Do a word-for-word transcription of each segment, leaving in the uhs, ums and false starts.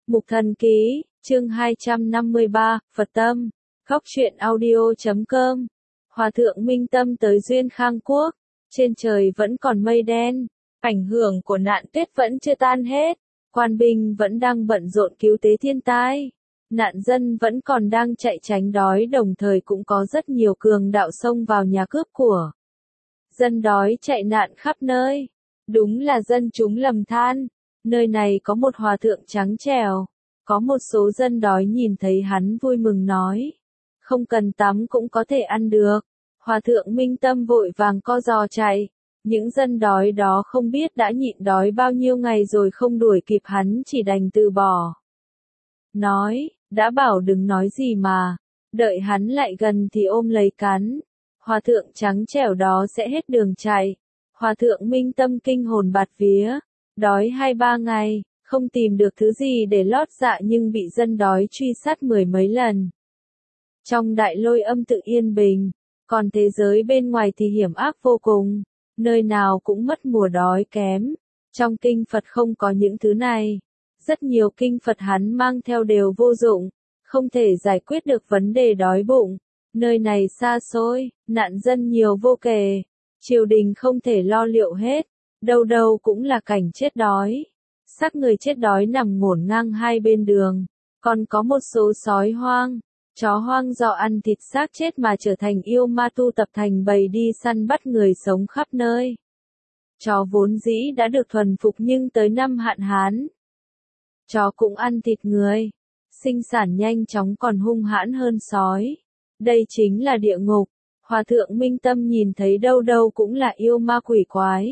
Mục Thần Ký, chương hai trăm năm mươi ba, Phật Tâm, Góc truyện audio chấm com. Hòa thượng Minh Tâm tới Duyên Khang Quốc, trên trời vẫn còn mây đen, ảnh hưởng của nạn tuyết vẫn chưa tan hết, quan binh vẫn đang bận rộn cứu tế thiên tai, nạn dân vẫn còn đang chạy tránh đói, đồng thời cũng có rất nhiều cường đạo xông vào nhà cướp của dân đói chạy nạn khắp nơi. Đúng là dân chúng lầm than, nơi này có một hòa thượng trắng trẻo. Có một số dân đói nhìn thấy hắn vui mừng nói, không cần tắm cũng có thể ăn được. Hòa thượng Minh Tâm vội vàng co giò chạy, những dân đói đó không biết đã nhịn đói bao nhiêu ngày rồi không đuổi kịp hắn, chỉ đành từ bỏ. Nói, đã bảo đừng nói gì mà, đợi hắn lại gần thì ôm lấy cắn. Hòa thượng trắng trẻo đó sẽ hết đường chạy. Hòa thượng Minh Tâm kinh hồn bạt vía, đói hai ba ngày, không tìm được thứ gì để lót dạ nhưng bị dân đói truy sát mười mấy lần. Trong đại lôi âm tự yên bình, còn thế giới bên ngoài thì hiểm ác vô cùng, nơi nào cũng mất mùa đói kém. Trong kinh Phật không có những thứ này, rất nhiều kinh Phật hắn mang theo đều vô dụng, không thể giải quyết được vấn đề đói bụng. Nơi này xa xôi, nạn dân nhiều vô kể, triều đình không thể lo liệu hết, đâu đâu cũng là cảnh chết đói. Xác người chết đói nằm ngổn ngang hai bên đường, còn có một số sói hoang, chó hoang do ăn thịt xác chết mà trở thành yêu ma tu tập thành bầy đi săn bắt người sống khắp nơi. Chó vốn dĩ đã được thuần phục nhưng tới năm hạn hán, chó cũng ăn thịt người, sinh sản nhanh chóng còn hung hãn hơn sói. Đây chính là địa ngục. Hòa thượng Minh Tâm nhìn thấy đâu đâu cũng là yêu ma quỷ quái,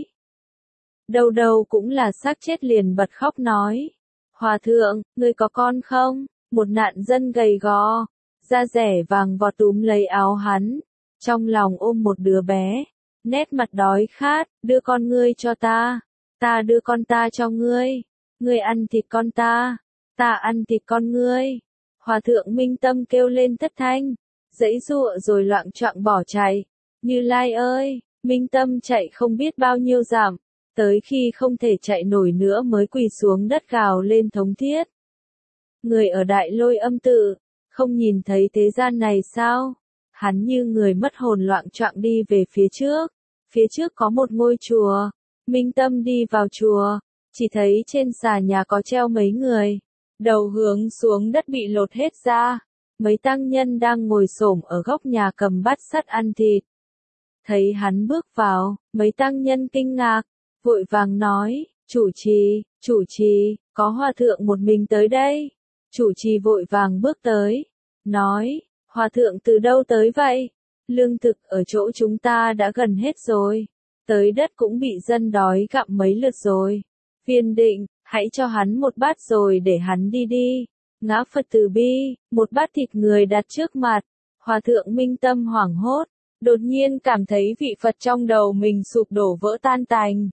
đâu đâu cũng là xác chết liền bật khóc nói, Hòa thượng, ngươi có con không? Một nạn dân gầy gò, da rẻ vàng vọt túm lấy áo hắn, trong lòng ôm một đứa bé, nét mặt đói khát, đưa con ngươi cho ta, ta đưa con ta cho ngươi, ngươi ăn thịt con ta, ta ăn thịt con ngươi. Hòa thượng Minh Tâm kêu lên thất thanh, giãy giụa rồi loạng choạng bỏ chạy. Như Lai ơi, Minh Tâm chạy không biết bao nhiêu dặm, tới khi không thể chạy nổi nữa mới quỳ xuống đất gào lên thống thiết. Người ở đại lôi âm tự, không nhìn thấy thế gian này sao? Hắn như người mất hồn loạng choạng đi về phía trước. Phía trước có một ngôi chùa. Minh Tâm đi vào chùa, chỉ thấy trên xà nhà có treo mấy người, đầu hướng xuống đất bị lột hết da. Mấy tăng nhân đang ngồi xổm ở góc nhà cầm bát sắt ăn thịt. Thấy hắn bước vào, mấy tăng nhân kinh ngạc, vội vàng nói, chủ trì, chủ trì, có hòa thượng một mình tới đây. Chủ trì vội vàng bước tới, nói, hòa thượng từ đâu tới vậy? Lương thực ở chỗ chúng ta đã gần hết rồi, tới đất cũng bị dân đói gặm mấy lượt rồi. Viên Định, hãy cho hắn một bát rồi để hắn đi đi. Ngã Phật từ bi, một bát thịt người đặt trước mặt. Hòa thượng Minh Tâm hoảng hốt, đột nhiên cảm thấy vị Phật trong đầu mình sụp đổ vỡ tan tành.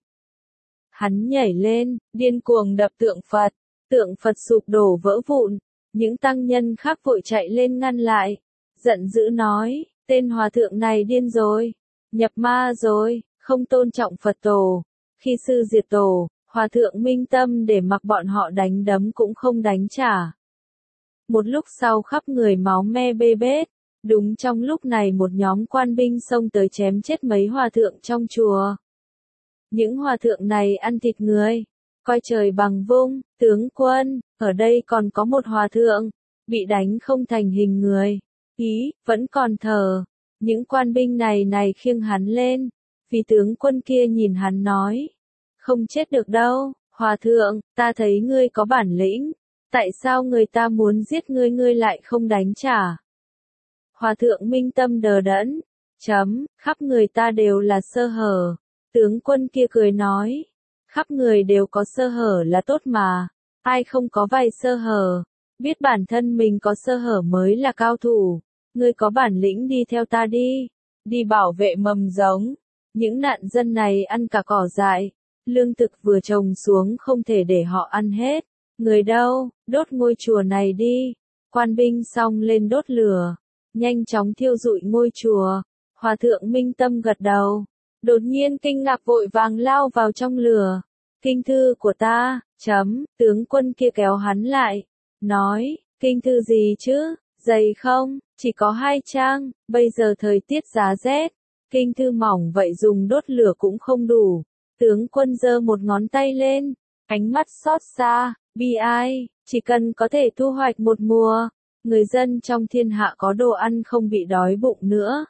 Hắn nhảy lên, điên cuồng đập tượng Phật, tượng Phật sụp đổ vỡ vụn. Những tăng nhân khác vội chạy lên ngăn lại, giận dữ nói, tên hòa thượng này điên rồi, nhập ma rồi, không tôn trọng Phật tổ. Khi sư diệt tổ, hòa thượng Minh Tâm để mặc bọn họ đánh đấm cũng không đánh trả. Một lúc sau khắp người máu me bê bết, đúng trong lúc này một nhóm quan binh xông tới chém chết mấy hòa thượng trong chùa. Những hòa thượng này ăn thịt người, coi trời bằng vung, tướng quân, ở đây còn có một hòa thượng, bị đánh không thành hình người, ý, vẫn còn thở. Những quan binh này này khiêng hắn lên, vì tướng quân kia nhìn hắn nói, không chết được đâu, hòa thượng, ta thấy ngươi có bản lĩnh. Tại sao người ta muốn giết ngươi ngươi lại không đánh trả? Hòa thượng Minh Tâm đờ đẫn, chấm, khắp người ta đều là sơ hở. Tướng quân kia cười nói, khắp người đều có sơ hở là tốt mà, ai không có vài sơ hở, biết bản thân mình có sơ hở mới là cao thủ. Ngươi có bản lĩnh đi theo ta đi, đi bảo vệ mầm giống. Những nạn dân này ăn cả cỏ dại, lương thực vừa trồng xuống không thể để họ ăn hết. Người đâu, đốt ngôi chùa này đi. Quan binh xong lên đốt lửa, nhanh chóng thiêu rụi ngôi chùa. Hòa thượng Minh Tâm gật đầu, đột nhiên kinh ngạc vội vàng lao vào trong lửa. Kinh thư của ta, chấm, tướng quân kia kéo hắn lại, nói, kinh thư gì chứ, dày không, chỉ có hai trang, bây giờ thời tiết giá rét, kinh thư mỏng vậy dùng đốt lửa cũng không đủ. Tướng quân giơ một ngón tay lên, ánh mắt xót xa, bi ai, chỉ cần có thể thu hoạch một mùa, người dân trong thiên hạ có đồ ăn không bị đói bụng nữa.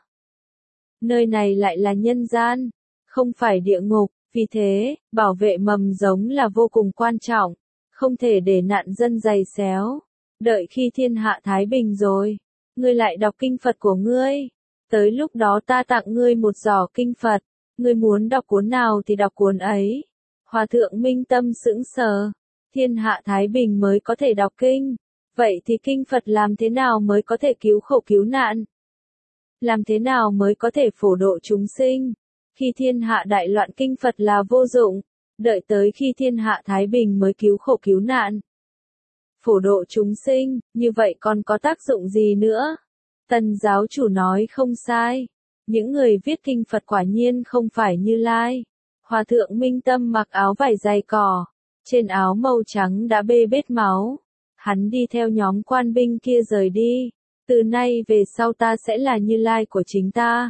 Nơi này lại là nhân gian, không phải địa ngục, vì thế, bảo vệ mầm giống là vô cùng quan trọng, không thể để nạn dân giày xéo. Đợi khi thiên hạ thái bình rồi, ngươi lại đọc kinh Phật của ngươi. Tới lúc đó ta tặng ngươi một giỏ kinh Phật, ngươi muốn đọc cuốn nào thì đọc cuốn ấy. Hòa thượng Minh Tâm sững sờ, thiên hạ thái bình mới có thể đọc kinh, vậy thì kinh Phật làm thế nào mới có thể cứu khổ cứu nạn? Làm thế nào mới có thể phổ độ chúng sinh? Khi thiên hạ đại loạn kinh Phật là vô dụng, đợi tới khi thiên hạ thái bình mới cứu khổ cứu nạn. Phổ độ chúng sinh, như vậy còn có tác dụng gì nữa? Tần giáo chủ nói không sai. Những người viết kinh Phật quả nhiên không phải Như Lai. Hòa thượng Minh Tâm mặc áo vải dày cỏ. Trên áo màu trắng đã bê bết máu. Hắn đi theo nhóm quan binh kia rời đi. Từ nay về sau ta sẽ là Như Lai của chính ta.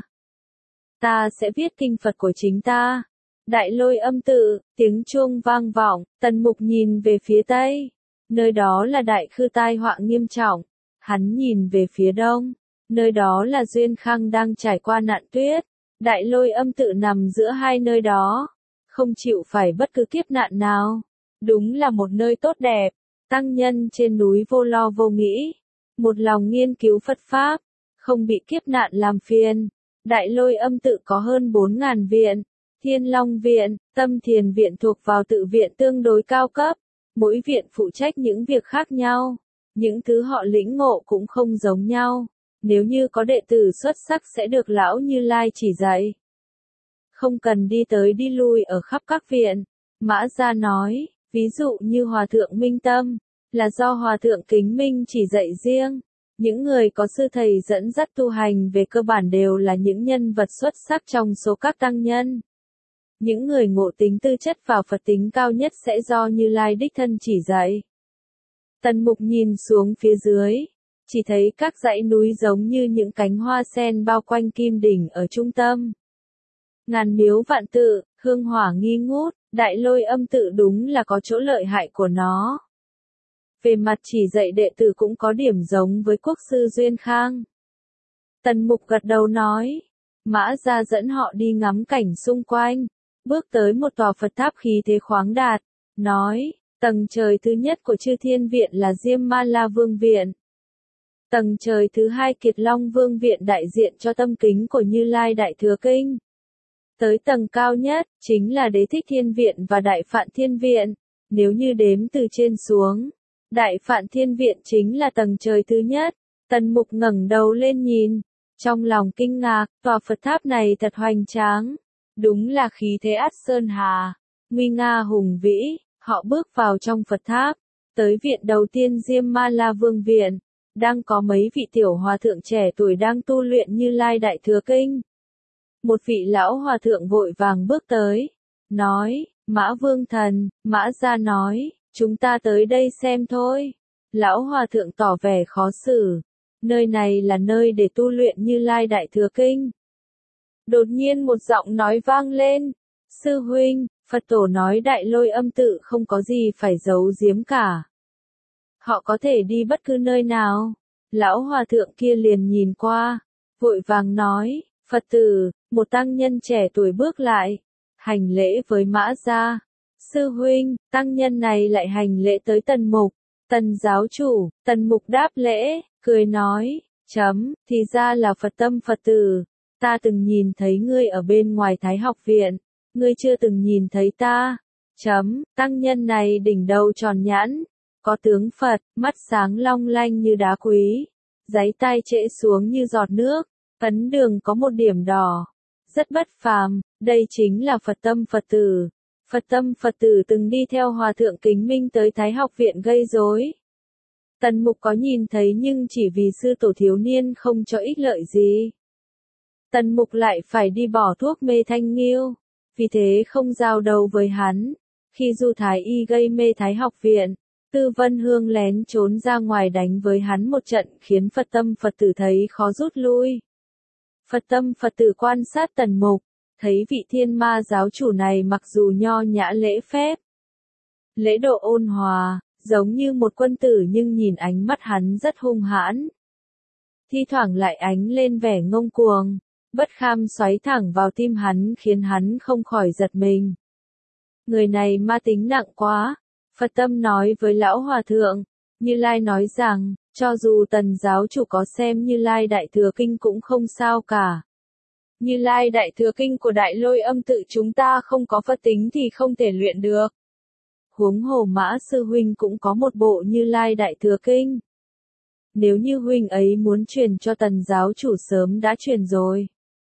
Ta sẽ viết kinh Phật của chính ta. Đại Lôi Âm tự, tiếng chuông vang vọng, Tần Mục nhìn về phía tây. Nơi đó là đại khư tai họa nghiêm trọng. Hắn nhìn về phía đông. Nơi đó là Duyên Khang đang trải qua nạn tuyết. Đại Lôi Âm tự nằm giữa hai nơi đó. Không chịu phải bất cứ kiếp nạn nào. Đúng là một nơi tốt đẹp. Tăng nhân trên núi vô lo vô nghĩ. Một lòng nghiên cứu Phật Pháp. Không bị kiếp nạn làm phiền. Đại Lôi Âm tự có hơn bốn nghìn viện. Thiên Long Viện, Tâm Thiền Viện thuộc vào tự viện tương đối cao cấp. Mỗi viện phụ trách những việc khác nhau. Những thứ họ lĩnh ngộ cũng không giống nhau. Nếu như có đệ tử xuất sắc sẽ được Lão Như Lai chỉ dạy. Không cần đi tới đi lui ở khắp các viện. Mã Gia nói, ví dụ như Hòa thượng Minh Tâm, là do Hòa thượng Kính Minh chỉ dạy riêng. Những người có sư thầy dẫn dắt tu hành về cơ bản đều là những nhân vật xuất sắc trong số các tăng nhân. Những người ngộ tính tư chất vào Phật tính cao nhất sẽ do Như Lai đích thân chỉ dạy. Tần Mục nhìn xuống phía dưới, chỉ thấy các dãy núi giống như những cánh hoa sen bao quanh kim đỉnh ở trung tâm. Ngàn miếu vạn tự, hương hỏa nghi ngút, Đại Lôi Âm tự đúng là có chỗ lợi hại của nó. Về mặt chỉ dạy đệ tử cũng có điểm giống với quốc sư Duyên Khang. Tần Mục gật đầu nói, Mã Gia dẫn họ đi ngắm cảnh xung quanh, bước tới một tòa Phật tháp khí thế khoáng đạt, nói, tầng trời thứ nhất của Chư Thiên Viện là Diêm Ma La Vương Viện. Tầng trời thứ hai Kiệt Long Vương Viện đại diện cho tâm kính của Như Lai Đại Thừa Kinh. Tới tầng cao nhất, chính là Đế Thích Thiên Viện và Đại Phạn Thiên Viện. Nếu như đếm từ trên xuống, Đại Phạn Thiên Viện chính là tầng trời thứ nhất. Tần Mục ngẩng đầu lên nhìn, trong lòng kinh ngạc, tòa Phật tháp này thật hoành tráng. Đúng là khí thế át sơn hà, nguy nga hùng vĩ. Họ bước vào trong Phật tháp, tới viện đầu tiên Diêm Ma La Vương Viện. Đang có mấy vị tiểu hòa thượng trẻ tuổi đang tu luyện Như Lai Đại Thừa Kinh. Một vị lão hòa thượng vội vàng bước tới, nói, Mã Vương Thần, Mã Gia nói, chúng ta tới đây xem thôi. Lão hòa thượng tỏ vẻ khó xử, nơi này là nơi để tu luyện Như Lai Đại Thừa Kinh. Đột nhiên một giọng nói vang lên, sư huynh, Phật tổ nói Đại Lôi Âm tự không có gì phải giấu giếm cả. Họ có thể đi bất cứ nơi nào. Lão hòa thượng kia liền nhìn qua, vội vàng nói, Phật tử, một tăng nhân trẻ tuổi bước lại, hành lễ với Mã Gia. Sư huynh, tăng nhân này lại hành lễ tới Tần Mục. Tần giáo chủ, Tần Mục đáp lễ, cười nói, chấm, thì ra là Phật tâm Phật tử. Ta từng nhìn thấy ngươi ở bên ngoài Thái học viện, ngươi chưa từng nhìn thấy ta. Chấm, tăng nhân này đỉnh đầu tròn nhãn, có tướng Phật, mắt sáng long lanh như đá quý, giấy tay trễ xuống như giọt nước, ấn đường có một điểm đỏ, rất bất phàm, đây chính là Phật tâm Phật tử. Phật tâm Phật tử từng đi theo Hòa thượng Kính Minh tới Thái học viện gây rối. Tần Mục có nhìn thấy nhưng chỉ vì sư tổ thiếu niên không cho ích lợi gì. Tần Mục lại phải đi bỏ thuốc mê thanh nghiêu, vì thế không giao đầu với hắn. Khi Du Thái Y gây mê Thái học viện, Tư Vân Hương lén trốn ra ngoài đánh với hắn một trận khiến Phật tâm Phật tử thấy khó rút lui. Phật tâm Phật tử quan sát Tần Mục, thấy vị thiên ma giáo chủ này mặc dù nho nhã lễ phép, lễ độ ôn hòa, giống như một quân tử nhưng nhìn ánh mắt hắn rất hung hãn. Thi thoảng lại ánh lên vẻ ngông cuồng, bất kham xoáy thẳng vào tim hắn khiến hắn không khỏi giật mình. Người này ma tính nặng quá, Phật tâm nói với lão hòa thượng. Như Lai nói rằng, cho dù Tần giáo chủ có xem Như Lai Đại Thừa Kinh cũng không sao cả. Như Lai Đại Thừa Kinh của Đại Lôi Âm tự chúng ta không có Phật tính thì không thể luyện được. Huống hồ Mã sư huynh cũng có một bộ Như Lai Đại Thừa Kinh. Nếu như huynh ấy muốn truyền cho Tần giáo chủ sớm đã truyền rồi.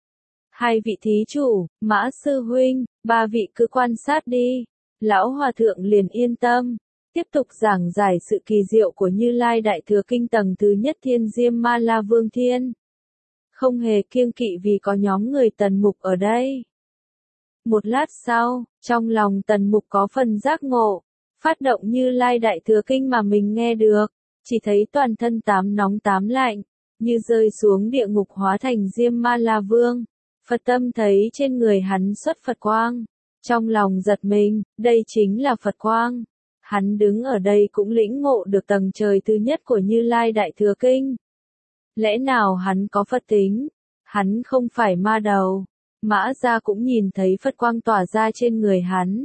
Hai vị thí chủ, Mã sư huynh, ba vị cứ quan sát đi. Lão hòa thượng liền yên tâm, tiếp tục giảng giải sự kỳ diệu của Như Lai Đại Thừa Kinh tầng thứ nhất Thiên Diêm Ma La Vương Thiên. Không hề kiêng kỵ vì có nhóm người Tần Mục ở đây. Một lát sau, trong lòng Tần Mục có phần giác ngộ, phát động Như Lai Đại Thừa Kinh mà mình nghe được, chỉ thấy toàn thân tám nóng tám lạnh, như rơi xuống địa ngục hóa thành Diêm Ma La Vương. Phật tâm thấy trên người hắn xuất Phật quang, trong lòng giật mình, đây chính là Phật quang. Hắn đứng ở đây cũng lĩnh ngộ được tầng trời thứ nhất của Như Lai Đại Thừa Kinh. Lẽ nào hắn có Phật tính? Hắn không phải ma đầu. Mã Gia cũng nhìn thấy Phật quang tỏa ra trên người hắn.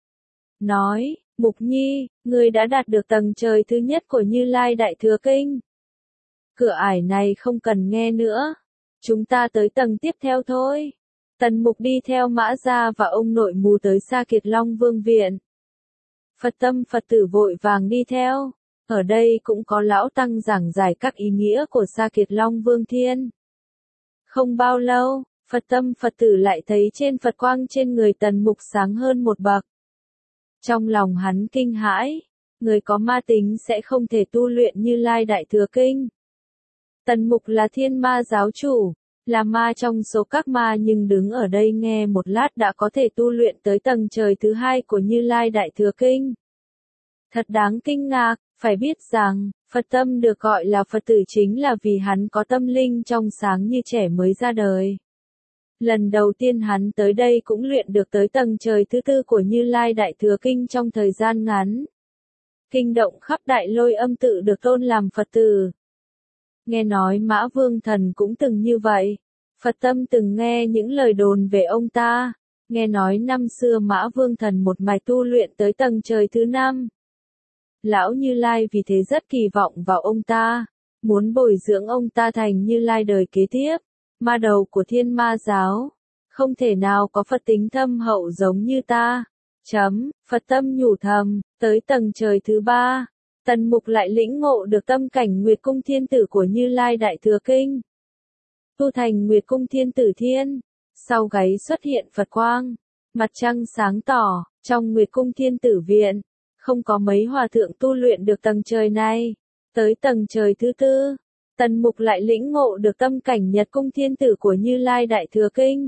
Nói, Mục Nhi, ngươi đã đạt được tầng trời thứ nhất của Như Lai Đại Thừa Kinh. Cửa ải này không cần nghe nữa. Chúng ta tới tầng tiếp theo thôi. Tần Mục đi theo Mã Gia và ông nội mù tới Sa Kiệt Long Vương Viện. Phật tâm Phật tử vội vàng đi theo. Ở đây cũng có lão tăng giảng giải các ý nghĩa của Sa Kiệt Long Vương Thiên. Không bao lâu, Phật tâm Phật tử lại thấy trên Phật quang trên người Tần Mục sáng hơn một bậc. Trong lòng hắn kinh hãi, người có ma tính sẽ không thể tu luyện Như Lai Đại Thừa Kinh. Tần Mục là thiên ma giáo chủ, là ma trong số các ma nhưng đứng ở đây nghe một lát đã có thể tu luyện tới tầng trời thứ hai của Như Lai Đại Thừa Kinh. Thật đáng kinh ngạc, phải biết rằng, Phật tâm được gọi là Phật tử chính là vì hắn có tâm linh trong sáng như trẻ mới ra đời. Lần đầu tiên hắn tới đây cũng luyện được tới tầng trời thứ tư của Như Lai Đại Thừa Kinh trong thời gian ngắn. Kinh động khắp Đại Lôi Âm tự được tôn làm Phật tử. Nghe nói Mã Vương Thần cũng từng như vậy. Phật tâm từng nghe những lời đồn về ông ta. Nghe nói năm xưa Mã Vương Thần một mạch tu luyện tới tầng trời thứ năm. Lão Như Lai vì thế rất kỳ vọng vào ông ta. Muốn bồi dưỡng ông ta thành Như Lai đời kế tiếp. Ma đầu của thiên ma giáo. Không thể nào có Phật tính thâm hậu giống như ta. Chấm, Phật tâm nhủ thầm, tới tầng trời thứ ba. Tần Mục lại lĩnh ngộ được tâm cảnh Nguyệt Cung Thiên Tử của Như Lai Đại Thừa Kinh. Tu thành Nguyệt Cung Thiên Tử Thiên. Sau gáy xuất hiện Phật quang. Mặt trăng sáng tỏ, trong Nguyệt Cung Thiên Tử Viện. Không có mấy hòa thượng tu luyện được tầng trời này. Tới tầng trời thứ tư. Tần Mục lại lĩnh ngộ được tâm cảnh Nhật Cung Thiên Tử của Như Lai Đại Thừa Kinh.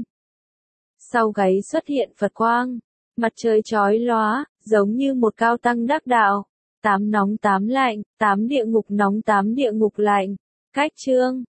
Sau gáy xuất hiện Phật quang. Mặt trời chói lóa, giống như một cao tăng đắc đạo. Tám nóng tám lạnh, tám địa ngục nóng tám địa ngục lạnh. Cách chương